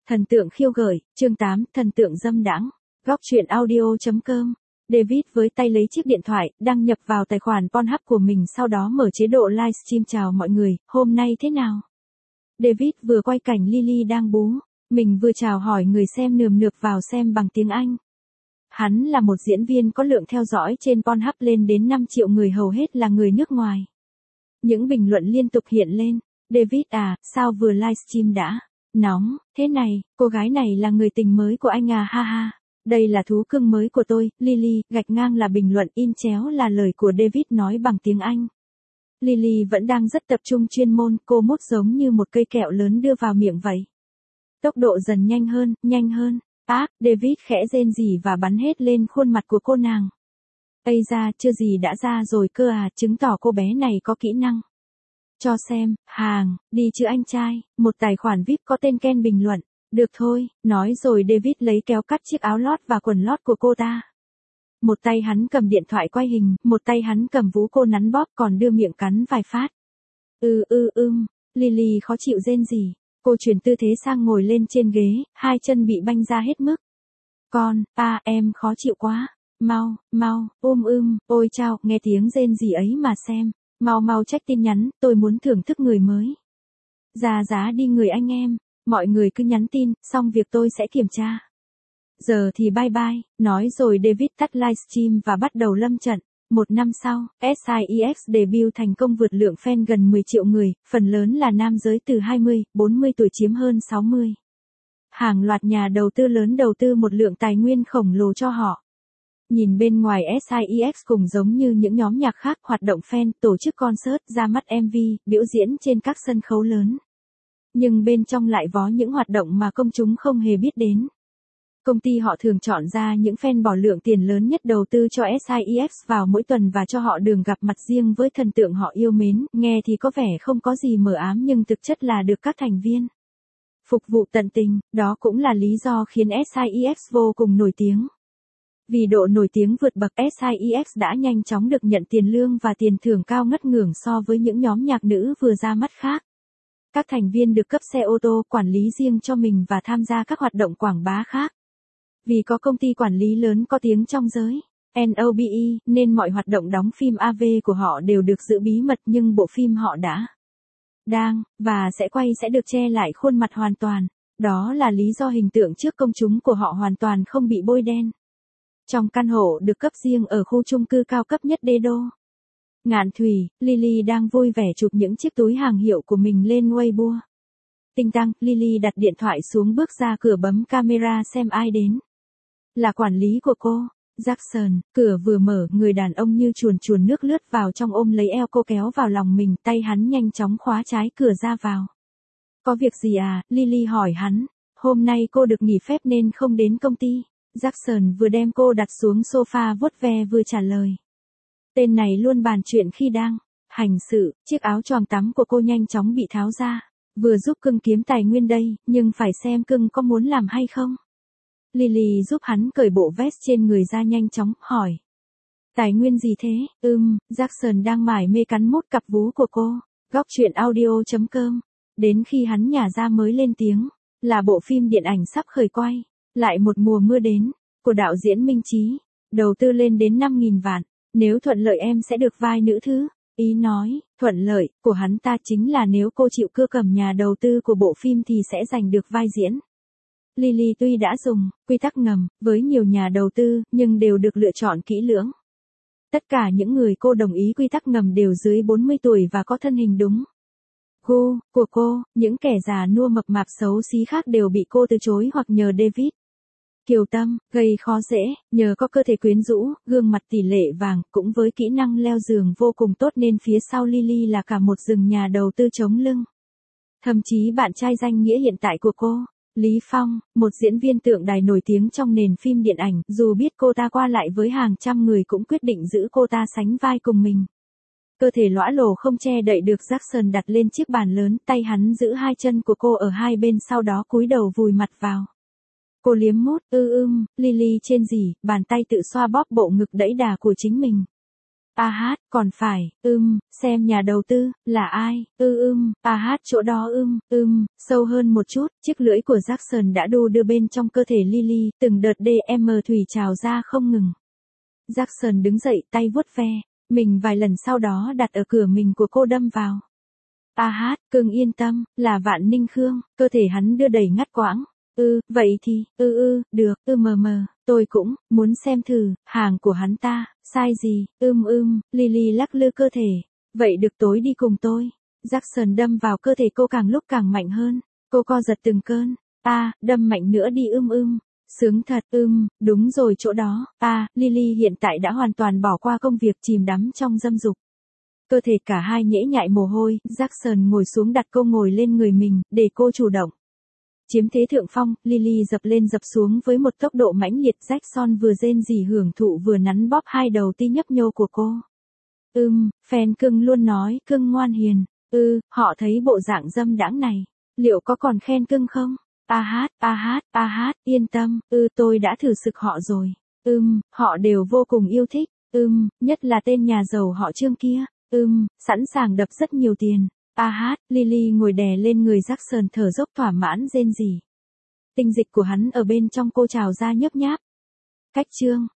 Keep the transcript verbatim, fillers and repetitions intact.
Thần tượng khiêu gợi, chương tám, thần tượng dâm đãng. Góc truyện audio chấm com. David với tay lấy chiếc điện thoại, đăng nhập vào tài khoản Pornhub của mình, sau đó mở chế độ livestream. Chào mọi người, hôm nay thế nào? David vừa quay cảnh Lily đang bú, mình vừa chào hỏi người xem nườm nượp vào xem bằng tiếng Anh. Hắn là một diễn viên có lượng theo dõi trên Pornhub lên đến năm triệu người, hầu hết là người nước ngoài. Những bình luận liên tục hiện lên. David à, sao vừa livestream đã nóng thế này, cô gái này là người tình mới của anh à, ha ha. Đây là thú cưng mới của tôi, Lily, gạch ngang là bình luận, in chéo là lời của David nói bằng tiếng Anh. Lily vẫn đang rất tập trung chuyên môn, cô mút giống như một cây kẹo lớn đưa vào miệng vậy. Tốc độ dần nhanh hơn, nhanh hơn. Á, David khẽ rên rỉ và bắn hết lên khuôn mặt của cô nàng. Ây da, chưa gì đã ra rồi cơ à, chứng tỏ cô bé này có kỹ năng. Cho xem, hàng, đi chứ anh trai, một tài khoản vi ai pi có tên Ken bình luận. Được thôi, nói rồi David lấy kéo cắt chiếc áo lót và quần lót của cô ta. Một tay hắn cầm điện thoại quay hình, một tay hắn cầm vú cô nắn bóp, còn đưa miệng cắn vài phát. Ừ ừ ưm, Lily khó chịu rên rỉ. Cô chuyển tư thế sang ngồi lên trên ghế, hai chân bị banh ra hết mức. Con, à, em khó chịu quá. Mau, mau, ôm ưm, ôi chao, nghe tiếng rên rỉ ấy mà xem. Mau mau check tin nhắn, tôi muốn thưởng thức người mới. Ra giá đi người anh em, mọi người cứ nhắn tin, xong việc tôi sẽ kiểm tra. Giờ thì bye bye, nói rồi David tắt livestream và bắt đầu lâm trận. Một năm sau, SIEX debut thành công, vượt lượng fan gần mười triệu người, phần lớn là nam giới từ hai mươi, bốn mươi tuổi chiếm hơn sáu mươi. Hàng loạt nhà đầu tư lớn đầu tư một lượng tài nguyên khổng lồ cho họ. Nhìn bên ngoài, SIEX cùng giống như những nhóm nhạc khác, hoạt động fan, tổ chức concert, ra mắt em vê, biểu diễn trên các sân khấu lớn. Nhưng bên trong lại vó những hoạt động mà công chúng không hề biết đến. Công ty họ thường chọn ra những fan bỏ lượng tiền lớn nhất đầu tư cho SIEX vào mỗi tuần và cho họ đường gặp mặt riêng với thần tượng họ yêu mến. Nghe thì có vẻ không có gì mờ ám nhưng thực chất là được các thành viên phục vụ tận tình. Đó cũng là lý do khiến SIEX vô cùng nổi tiếng. Vì độ nổi tiếng vượt bậc, SIEX đã nhanh chóng được nhận tiền lương và tiền thưởng cao ngất ngưởng so với những nhóm nhạc nữ vừa ra mắt khác. Các thành viên được cấp xe ô tô, quản lý riêng cho mình và tham gia các hoạt động quảng bá khác. Vì có công ty quản lý lớn có tiếng trong giới en o bê e, nên mọi hoạt động đóng phim a vê của họ đều được giữ bí mật, nhưng bộ phim họ đã, đang, và sẽ quay sẽ được che lại khuôn mặt hoàn toàn. Đó là lý do hình tượng trước công chúng của họ hoàn toàn không bị bôi đen. Trong căn hộ được cấp riêng ở khu chung cư cao cấp nhất đế đô Ngạn Thủy, Lily đang vui vẻ chụp những chiếc túi hàng hiệu của mình lên Weibo. Tinh tăng, Lily đặt điện thoại xuống, bước ra cửa, bấm camera xem ai đến. Là quản lý của cô, Jackson. Cửa vừa mở, người đàn ông như chuồn chuồn nước lướt vào trong, ôm lấy eo cô kéo vào lòng mình, tay hắn nhanh chóng khóa trái cửa ra vào. Có việc gì à? Lily hỏi hắn. Hôm nay cô được nghỉ phép nên không đến công ty. Jackson vừa đem cô đặt xuống sofa vuốt ve vừa trả lời. Tên này luôn bàn chuyện khi đang hành sự. Chiếc áo choàng tắm của cô nhanh chóng bị tháo ra. Vừa giúp cưng kiếm tài nguyên đây, nhưng phải xem cưng có muốn làm hay không. Lily giúp hắn cởi bộ vest trên người ra, nhanh chóng hỏi. Tài nguyên gì thế? Ừm, Jackson đang mải mê cắn mút cặp vú của cô. Góc truyện audio chấm com. Đến khi hắn nhả ra mới lên tiếng. Là bộ phim điện ảnh sắp khởi quay. Lại một mùa mưa đến. Của đạo diễn Minh Chí. Đầu tư lên đến năm nghìn vạn. Nếu thuận lợi em sẽ được vai nữ thứ. Ý nói, thuận lợi, của hắn ta chính là nếu cô chịu cưa cầm nhà đầu tư của bộ phim thì sẽ giành được vai diễn. Lily tuy đã dùng quy tắc ngầm với nhiều nhà đầu tư, nhưng đều được lựa chọn kỹ lưỡng. Tất cả những người cô đồng ý quy tắc ngầm đều dưới bốn mươi tuổi và có thân hình đúng gu của cô. Những kẻ già nua mập mạp xấu xí khác đều bị cô từ chối hoặc nhờ David kiều tâm, gây khó dễ, nhờ có cơ thể quyến rũ, gương mặt tỷ lệ vàng, cũng với kỹ năng leo giường vô cùng tốt nên phía sau Lily là cả một rừng nhà đầu tư chống lưng. Thậm chí bạn trai danh nghĩa hiện tại của cô, Lý Phong, một diễn viên tượng đài nổi tiếng trong nền phim điện ảnh, dù biết cô ta qua lại với hàng trăm người cũng quyết định giữ cô ta sánh vai cùng mình. Cơ thể lõa lồ không che đậy được, Jackson đặt lên chiếc bàn lớn, tay hắn giữ hai chân của cô ở hai bên, sau đó cúi đầu vùi mặt vào. Cô liếm mút, ư ưm, Lily trên rỉ, bàn tay tự xoa bóp bộ ngực đẫy đà của chính mình. A hát, còn phải, ưm, xem nhà đầu tư, là ai, ư ưm, A hát chỗ đó ưm, ưm, sâu hơn một chút, chiếc lưỡi của Jackson đã đu đưa bên trong cơ thể Lily, từng đợt đê em thủy trào ra không ngừng. Jackson đứng dậy tay vuốt ve, mình vài lần sau đó đặt ở cửa mình của cô đâm vào. A hát, cưng yên tâm, là Vạn Ninh Khương, cơ thể hắn đưa đầy ngắt quãng. Ư, vậy thì, ư ư, được, ư mờ mờ, tôi cũng, muốn xem thử, hàng của hắn ta, sai gì, ưm ưm, Lily lắc lư cơ thể. Vậy được tối đi cùng tôi. Jackson đâm vào cơ thể cô càng lúc càng mạnh hơn. Cô co giật từng cơn. A, đâm mạnh nữa đi ưm ưm. Sướng thật, ưm, đúng rồi chỗ đó. A, Lily hiện tại đã hoàn toàn bỏ qua công việc chìm đắm trong dâm dục. Cơ thể cả hai nhễ nhại mồ hôi, Jackson ngồi xuống đặt cô ngồi lên người mình, để cô chủ động. Chiếm thế thượng phong, Lily dập lên dập xuống với một tốc độ mãnh liệt. Jackson vừa rên rỉ hưởng thụ vừa nắn bóp hai đầu ti nhấp nhô của cô. Ừm, fan cưng luôn nói cưng ngoan hiền. Ừ, họ thấy bộ dạng dâm đãng này. Liệu có còn khen cưng không? A hát, a hát, a hát, yên tâm, ừ tôi đã thử sực họ rồi. Ừm, họ đều vô cùng yêu thích. Ừm, nhất là tên nhà giàu họ Trương kia. Ừm, sẵn sàng đập rất nhiều tiền. A hát, Lily ngồi đè lên người Jackson thở dốc thỏa mãn rên rỉ. Tinh dịch của hắn ở bên trong cô trào ra nhấp nháp. Cách chương